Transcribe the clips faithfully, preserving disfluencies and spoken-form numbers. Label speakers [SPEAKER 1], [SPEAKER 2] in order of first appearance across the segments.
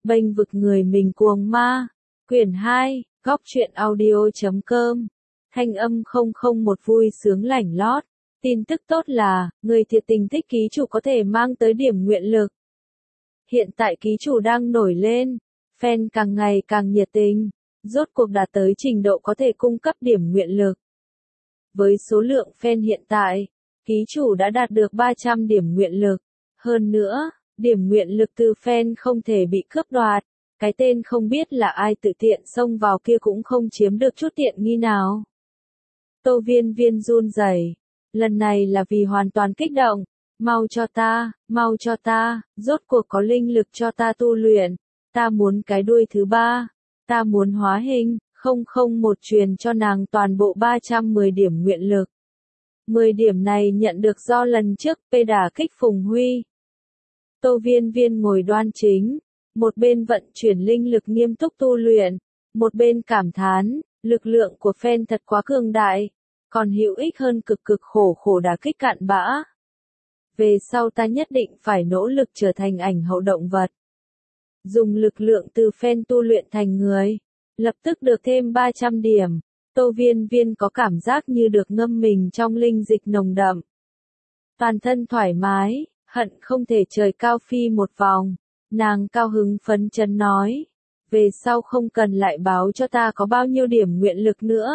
[SPEAKER 1] Bênh vực người mình cuồng ma. Quyển hai, góc truyện audio chấm com. Thanh âm không không một vui sướng lảnh lót. Tin tức tốt là, người thiệt tình thích ký chủ có thể mang tới điểm nguyện lực. Hiện tại ký chủ đang nổi lên, fan càng ngày càng nhiệt tình, rốt cuộc đạt tới trình độ có thể cung cấp điểm nguyện lực. Với số lượng fan hiện tại, ký chủ đã đạt được ba trăm điểm nguyện lực. Hơn nữa, điểm nguyện lực từ fan không thể bị cướp đoạt, cái tên không biết là ai tự tiện xông vào kia cũng không chiếm được chút tiện nghi nào. Tô Viên Viên run rẩy, lần này là vì hoàn toàn kích động, mau cho ta, mau cho ta, rốt cuộc có linh lực cho ta tu luyện, ta muốn cái đuôi thứ ba, ta muốn hóa hình, không không một truyền cho nàng toàn bộ ba trăm mười điểm nguyện lực. mười điểm này nhận được do lần trước P đả kích Phùng Huy. Tô Viên Viên ngồi đoan chính, một bên vận chuyển linh lực nghiêm túc tu luyện, một bên cảm thán, lực lượng của fan thật quá cường đại, còn hữu ích hơn cực cực khổ khổ đả kích cặn bã. Về sau ta nhất định phải nỗ lực trở thành ảnh hậu động vật. Dùng lực lượng từ fan tu luyện thành người, lập tức được thêm ba trăm điểm. Tô Viên Viên có cảm giác như được ngâm mình trong linh dịch nồng đậm. Toàn thân thoải mái, hận không thể trời cao phi một vòng. Nàng cao hứng phấn chấn nói, về sau không cần lại báo cho ta có bao nhiêu điểm nguyện lực nữa.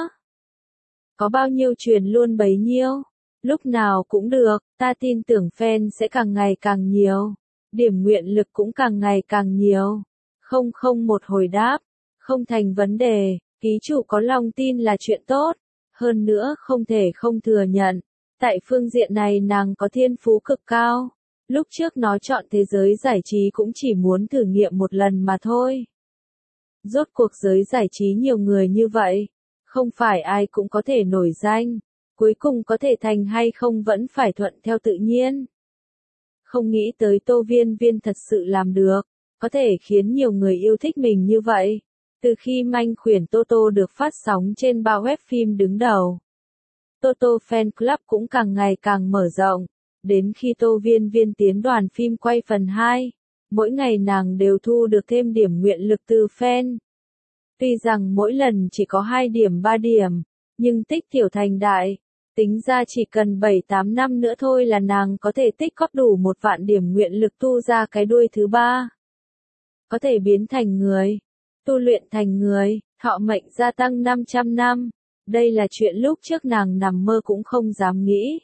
[SPEAKER 1] Có bao nhiêu truyền luôn bấy nhiêu. Lúc nào cũng được, ta tin tưởng fan sẽ càng ngày càng nhiều. Điểm nguyện lực cũng càng ngày càng nhiều. Không không một hồi đáp, không thành vấn đề, ký chủ có lòng tin là chuyện tốt. Hơn nữa không thể không thừa nhận, tại phương diện này nàng có thiên phú cực cao. Lúc trước nó chọn thế giới giải trí cũng chỉ muốn thử nghiệm một lần mà thôi. Rốt cuộc giới giải trí nhiều người như vậy, không phải ai cũng có thể nổi danh, cuối cùng có thể thành hay không vẫn phải thuận theo tự nhiên. Không nghĩ tới Tô Viên Viên thật sự làm được, có thể khiến nhiều người yêu thích mình như vậy. Từ khi Manh Khuyển Toto được phát sóng trên bao web phim đứng đầu, Toto Fan Club cũng càng ngày càng mở rộng. Đến khi Tô Viên Viên tiến đoàn phim quay phần hai, mỗi ngày nàng đều thu được thêm điểm nguyện lực từ fan. Tuy rằng mỗi lần chỉ có hai điểm ba điểm, nhưng tích tiểu thành đại, tính ra chỉ cần bảy tám năm nữa thôi là nàng có thể tích góp đủ một vạn điểm nguyện lực tu ra cái đuôi thứ ba. Có thể biến thành người, tu luyện thành người, thọ mệnh gia tăng năm trăm năm. Đây là chuyện lúc trước nàng nằm mơ cũng không dám nghĩ.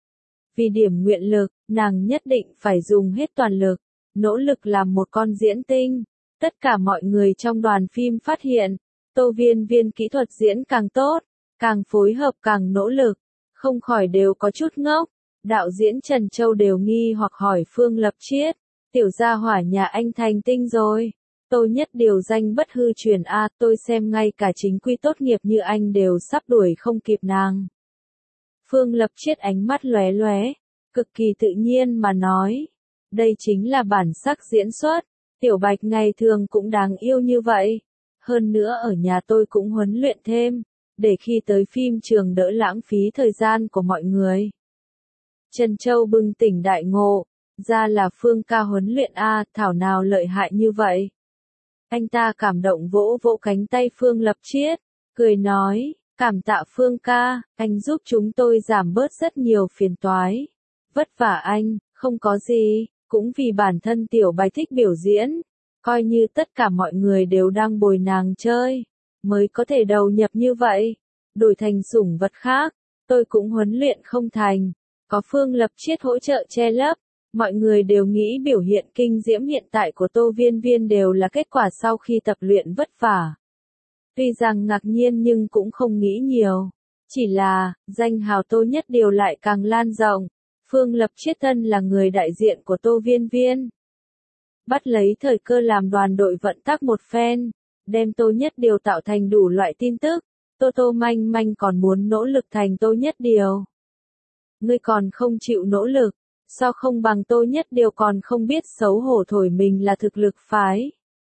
[SPEAKER 1] Vì điểm nguyện lực, nàng nhất định phải dùng hết toàn lực, nỗ lực làm một con diễn tinh. Tất cả mọi người trong đoàn phim phát hiện, Tô Viên Viên kỹ thuật diễn càng tốt, càng phối hợp càng nỗ lực, không khỏi đều có chút ngốc. Đạo diễn Trần Châu đều nghi hoặc hỏi Phương Lập Chiết, tiểu gia hỏa nhà anh thành tinh rồi. Tôi nhất điều danh bất hư truyền a, tôi xem ngay cả chính quy tốt nghiệp như anh đều sắp đuổi không kịp nàng. Phương Lập Chiết ánh mắt lóe lóe, cực kỳ tự nhiên mà nói, đây chính là bản sắc diễn xuất, Tiểu Bạch ngày thường cũng đáng yêu như vậy. Hơn nữa ở nhà tôi cũng huấn luyện thêm, để khi tới phim trường đỡ lãng phí thời gian của mọi người. Trần Châu bừng tỉnh đại ngộ, ra là Phương ca huấn luyện a, thảo nào lợi hại như vậy. Anh ta cảm động vỗ vỗ cánh tay Phương Lập Chiết, cười nói, cảm tạ Phương ca, anh giúp chúng tôi giảm bớt rất nhiều phiền toái. Vất vả anh, không có gì, cũng vì bản thân Tiểu Bạch thích biểu diễn, coi như tất cả mọi người đều đang bồi nàng chơi, mới có thể đầu nhập như vậy. Đổi thành sủng vật khác, tôi cũng huấn luyện không thành, có Phương Lập Chiết hỗ trợ che lấp. Mọi người đều nghĩ biểu hiện kinh diễm hiện tại của Tô Viên Viên đều là kết quả sau khi tập luyện vất vả. Tuy rằng ngạc nhiên nhưng cũng không nghĩ nhiều. Chỉ là, danh hào Tô Nhất Điều lại càng lan rộng. Phương Lập Chiết thân là người đại diện của Tô Viên Viên. Bắt lấy thời cơ làm đoàn đội vận tắc một phen, đem Tô Nhất Điều tạo thành đủ loại tin tức. Tô Tô Manh Manh còn muốn nỗ lực thành Tô Nhất Điều. Ngươi còn không chịu nỗ lực. Sao không bằng Tô Nhất Điều còn không biết xấu hổ thổi mình là thực lực phái.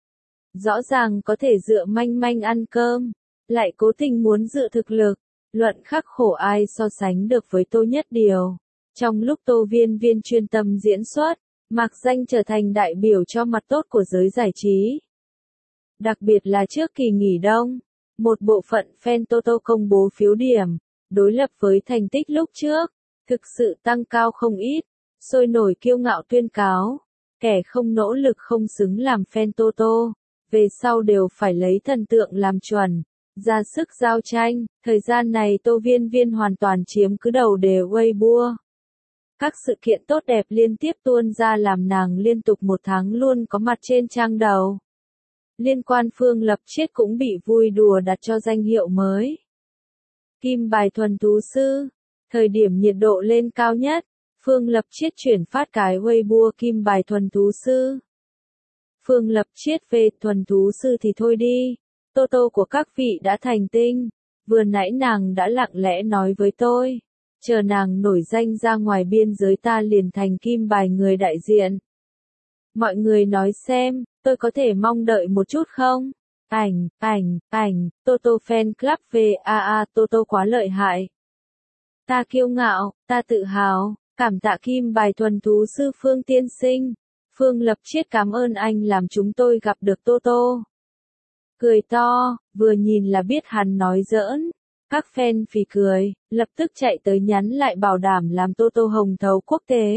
[SPEAKER 1] Rõ ràng có thể dựa manh manh ăn cơm, lại cố tình muốn dựa thực lực, luận khắc khổ ai so sánh được với Tô Nhất Điều. Trong lúc Tô Viên Viên chuyên tâm diễn xuất, mạc danh trở thành đại biểu cho mặt tốt của giới giải trí. Đặc biệt là trước kỳ nghỉ đông, một bộ phận fan Toto công bố phiếu điểm, đối lập với thành tích lúc trước, thực sự tăng cao không ít, sôi nổi kiêu ngạo tuyên cáo, kẻ không nỗ lực không xứng làm fan Toto, về sau đều phải lấy thần tượng làm chuẩn, ra sức giao tranh, thời gian này Tô Viên Viên hoàn toàn chiếm cứ đầu đề Weibo. Các sự kiện tốt đẹp liên tiếp tuôn ra làm nàng liên tục một tháng luôn có mặt trên trang đầu. Liên quan Phương Lập Chiết cũng bị vui đùa đặt cho danh hiệu mới. Kim bài thuần thú sư. Thời điểm nhiệt độ lên cao nhất, Phương Lập Chiết chuyển phát cái Weibo kim bài thuần thú sư. Phương Lập Chiết về thuần thú sư thì thôi đi. Toto của các vị đã thành tinh. Vừa nãy nàng đã lặng lẽ nói với tôi. Chờ nàng nổi danh ra ngoài biên giới ta liền thành kim bài người đại diện. Mọi người nói xem, tôi có thể mong đợi một chút không? Ảnh, ảnh, ảnh, Toto Fan Club vê a a Toto quá lợi hại. Ta kiêu ngạo, ta tự hào, cảm tạ kim bài thuần thú sư Phương tiên sinh. Phương Lập Chiết cảm ơn anh làm chúng tôi gặp được Toto. Cười to, vừa nhìn là biết hắn nói giỡn. Các fan phì cười, lập tức chạy tới nhắn lại bảo đảm làm Toto hồng thấu quốc tế.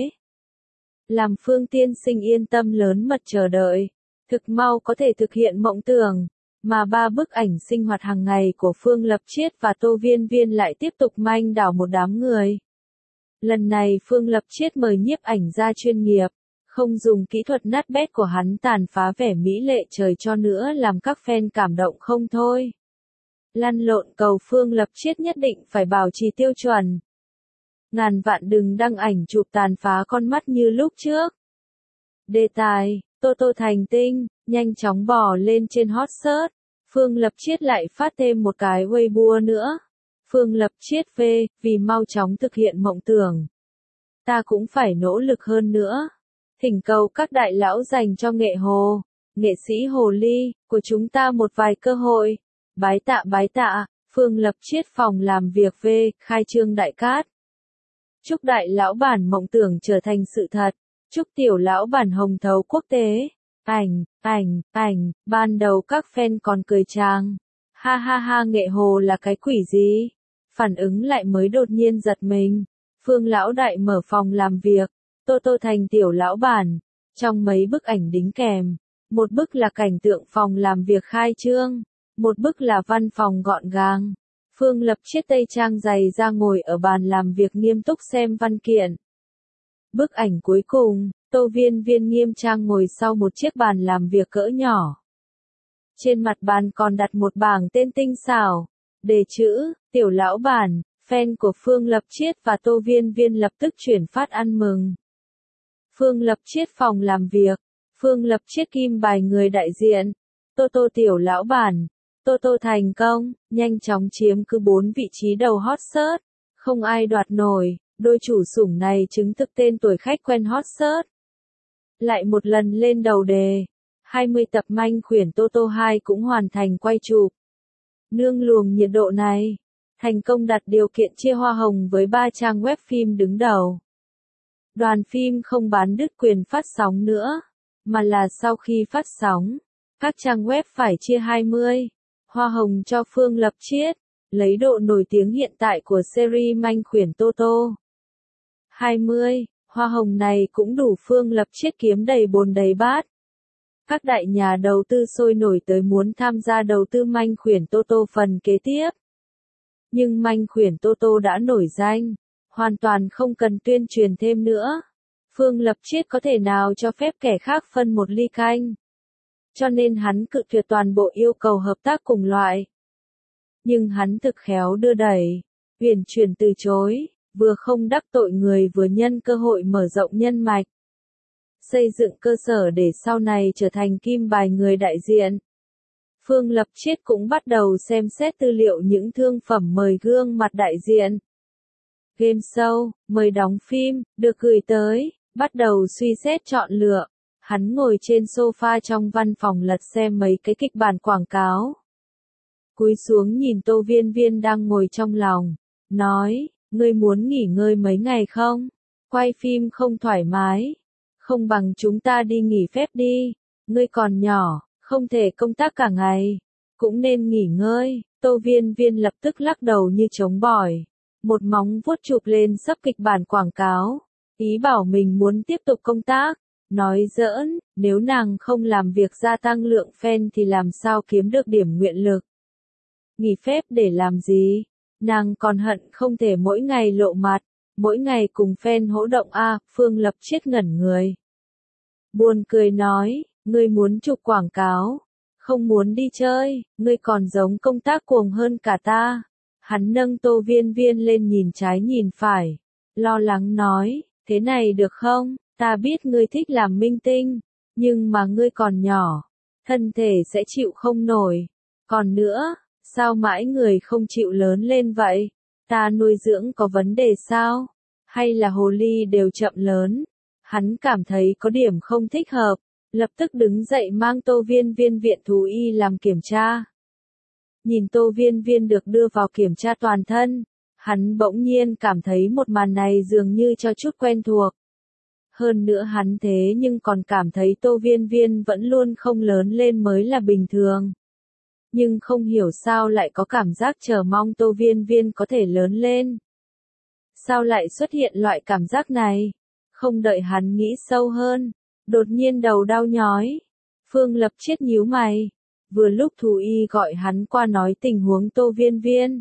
[SPEAKER 1] Làm Phương tiên sinh yên tâm lớn mật chờ đợi, thực mau có thể thực hiện mộng tưởng, mà ba bức ảnh sinh hoạt hàng ngày của Phương Lập Chiết và Tô Viên Viên lại tiếp tục manh đảo một đám người. Lần này Phương Lập Chiết mời nhiếp ảnh gia chuyên nghiệp, không dùng kỹ thuật nát bét của hắn tàn phá vẻ mỹ lệ trời cho nữa làm các fan cảm động không thôi. Lăn lộn cầu Phương Lập Chiết nhất định phải bảo trì tiêu chuẩn. Ngàn vạn đừng đăng ảnh chụp tàn phá con mắt như lúc trước. Đề tài, Toto thành tinh, nhanh chóng bò lên trên hot search. Phương Lập Chiết lại phát thêm một cái Weibo nữa. Phương Lập Chiết về, vì mau chóng thực hiện mộng tưởng. Ta cũng phải nỗ lực hơn nữa. Thỉnh cầu các đại lão dành cho nghệ hồ, nghệ sĩ hồ ly, của chúng ta một vài cơ hội. Bái tạ bái tạ, Phương Lập Chiết phòng làm việc về, khai trương đại cát. Chúc đại lão bản mộng tưởng trở thành sự thật. Chúc tiểu lão bản hồng thấu quốc tế. Ảnh, ảnh, ảnh, ban đầu các fan còn cười tràng. Ha ha ha nghệ hồ là cái quỷ gì? Phản ứng lại mới đột nhiên giật mình. Phương lão đại mở phòng làm việc. Toto thành tiểu lão bản. Trong mấy bức ảnh đính kèm. Một bức là cảnh tượng phòng làm việc khai trương. Một bức là văn phòng gọn gàng. Phương Lập Chiết tây trang giày ra ngồi ở bàn làm việc nghiêm túc xem văn kiện. Bức ảnh cuối cùng, Tô Viên Viên nghiêm trang ngồi sau một chiếc bàn làm việc cỡ nhỏ. Trên mặt bàn còn đặt một bảng tên tinh xảo, đề chữ, tiểu lão bản, fan của Phương Lập Chiết và Tô Viên Viên lập tức chuyển phát ăn mừng. Phương Lập Chiết phòng làm việc, Phương Lập Chiết kim bài người đại diện, Toto tiểu lão bản. Toto thành công, nhanh chóng chiếm cứ bốn vị trí đầu hot search, không ai đoạt nổi, đôi chủ sủng này chứng thực tên tuổi khách quen hot search. Lại một lần lên đầu đề, hai mươi tập manh khuyển Toto hai cũng hoàn thành quay chụp. Nương luồng nhiệt độ này, thành công đặt điều kiện chia hoa hồng với ba trang web phim đứng đầu. Đoàn phim không bán đứt quyền phát sóng nữa, mà là sau khi phát sóng, các trang web phải chia hai mươi. Hoa hồng cho Phương Lập Chiết, lấy độ nổi tiếng hiện tại của series manh khuyển Toto. hai mươi, hoa hồng này cũng đủ Phương Lập Chiết kiếm đầy bồn đầy bát. Các đại nhà đầu tư sôi nổi tới muốn tham gia đầu tư manh khuyển Toto phần kế tiếp. Nhưng manh khuyển Toto đã nổi danh, hoàn toàn không cần tuyên truyền thêm nữa. Phương Lập Chiết có thể nào cho phép kẻ khác phân một ly canh. Cho nên hắn cự tuyệt toàn bộ yêu cầu hợp tác cùng loại. Nhưng hắn thực khéo đưa đẩy, uyển chuyển từ chối, vừa không đắc tội người vừa nhân cơ hội mở rộng nhân mạch. Xây dựng cơ sở để sau này trở thành kim bài người đại diện. Phương Lập Chiết cũng bắt đầu xem xét tư liệu những thương phẩm mời gương mặt đại diện. Game show, mời đóng phim, được gửi tới, bắt đầu suy xét chọn lựa. Hắn ngồi trên sofa trong văn phòng lật xem mấy cái kịch bản quảng cáo. Cúi xuống nhìn Tô Viên Viên đang ngồi trong lòng, nói, ngươi muốn nghỉ ngơi mấy ngày không? Quay phim không thoải mái. Không bằng chúng ta đi nghỉ phép đi, ngươi còn nhỏ, không thể công tác cả ngày, cũng nên nghỉ ngơi. Tô Viên Viên lập tức lắc đầu như chống bỏi, một móng vuốt chụp lên sấp kịch bản quảng cáo, ý bảo mình muốn tiếp tục công tác. Nói giỡn, nếu nàng không làm việc gia tăng lượng fan thì làm sao kiếm được điểm nguyện lực. Nghỉ phép để làm gì? Nàng còn hận không thể mỗi ngày lộ mặt, mỗi ngày cùng fan hỗ động a. À, Phương Lập chết ngẩn người. Buồn cười nói, ngươi muốn chụp quảng cáo, không muốn đi chơi, ngươi còn giống công tác cuồng hơn cả ta. Hắn nâng Tô Viên Viên lên nhìn trái nhìn phải, lo lắng nói, thế này được không? Ta biết ngươi thích làm minh tinh, nhưng mà ngươi còn nhỏ, thân thể sẽ chịu không nổi. Còn nữa, sao mãi người không chịu lớn lên vậy? Ta nuôi dưỡng có vấn đề sao? Hay là hồ ly đều chậm lớn? Hắn cảm thấy có điểm không thích hợp, lập tức đứng dậy mang Tô Viên Viên viện thú y làm kiểm tra. Nhìn Tô Viên Viên được đưa vào kiểm tra toàn thân, hắn bỗng nhiên cảm thấy một màn này dường như cho chút quen thuộc. Hơn nữa hắn thế nhưng còn cảm thấy Tô Viên Viên vẫn luôn không lớn lên mới là bình thường. Nhưng không hiểu sao lại có cảm giác chờ mong Tô Viên Viên có thể lớn lên. Sao lại xuất hiện loại cảm giác này? Không đợi hắn nghĩ sâu hơn, đột nhiên đầu đau nhói. Phương Lập chết nhíu mày, vừa lúc thú y gọi hắn qua nói tình huống Tô Viên Viên.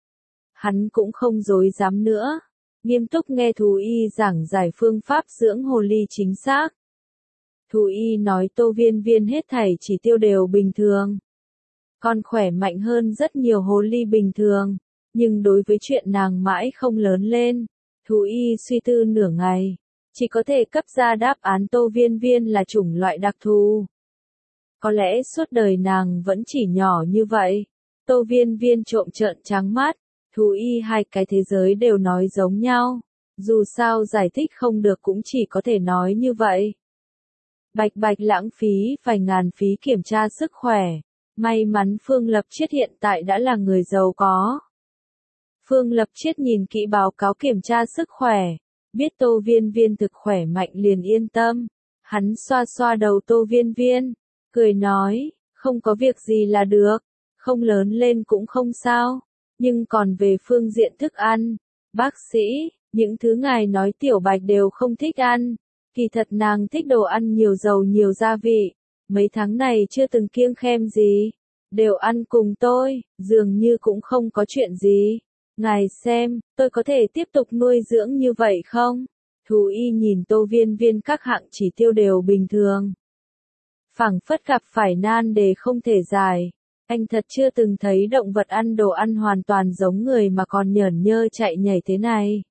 [SPEAKER 1] Hắn cũng không dối dám nữa, nghiêm túc nghe thú y giảng giải phương pháp dưỡng hồ ly chính xác. Thú y nói Tô Viên Viên hết thảy chỉ tiêu đều bình thường, còn khỏe mạnh hơn rất nhiều hồ ly bình thường, nhưng đối với chuyện nàng mãi không lớn lên, thú y suy tư nửa ngày, chỉ có thể cấp ra đáp án Tô Viên Viên là chủng loại đặc thù. Có lẽ suốt đời nàng vẫn chỉ nhỏ như vậy. Tô Viên Viên trộm trợn trắng mắt, thú y hai cái thế giới đều nói giống nhau, dù sao giải thích không được cũng chỉ có thể nói như vậy. Bạch bạch lãng phí vài ngàn phí kiểm tra sức khỏe, may mắn Phương Lập Chiết hiện tại đã là người giàu có. Phương Lập Chiết nhìn kỹ báo cáo kiểm tra sức khỏe, biết Tô Viên Viên thực khỏe mạnh liền yên tâm, hắn xoa xoa đầu Tô Viên Viên, cười nói, không có việc gì là được, không lớn lên cũng không sao, nhưng còn về phương diện thức ăn, bác sĩ, những thứ ngài nói tiểu bạch đều không thích ăn, kỳ thật nàng thích đồ ăn nhiều dầu nhiều gia vị, mấy tháng này chưa từng kiêng khem gì, đều ăn cùng tôi, dường như cũng không có chuyện gì. Ngài xem, tôi có thể tiếp tục nuôi dưỡng như vậy không? Thú y nhìn Tô Viên Viên các hạng chỉ tiêu đều bình thường. Phảng phất gặp phải nan đề không thể giải. Anh thật chưa từng thấy động vật ăn đồ ăn hoàn toàn giống người mà còn nhởn nhơ chạy nhảy thế này.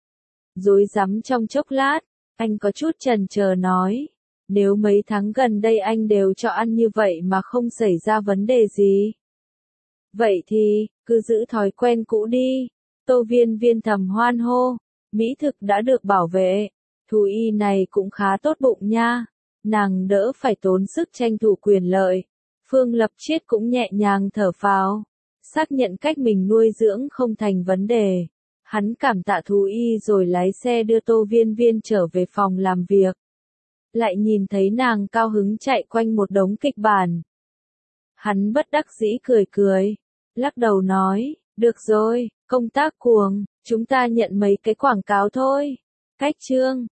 [SPEAKER 1] Rối rắm trong chốc lát, anh có chút chần chờ nói. Nếu mấy tháng gần đây anh đều cho ăn như vậy mà không xảy ra vấn đề gì. Vậy thì, cứ giữ thói quen cũ đi. Tô Viên Viên thầm hoan hô. Mỹ thực đã được bảo vệ. Thú y này cũng khá tốt bụng nha. Nàng đỡ phải tốn sức tranh thủ quyền lợi. Phương Lập Chiết cũng nhẹ nhàng thở phào. Xác nhận cách mình nuôi dưỡng không thành vấn đề. Hắn cảm tạ thú y rồi lái xe đưa Tô Viên Viên trở về phòng làm việc. Lại nhìn thấy nàng cao hứng chạy quanh một đống kịch bản. Hắn bất đắc dĩ cười cười, lắc đầu nói, được rồi, công tác cuồng, chúng ta nhận mấy cái quảng cáo thôi. Cách chương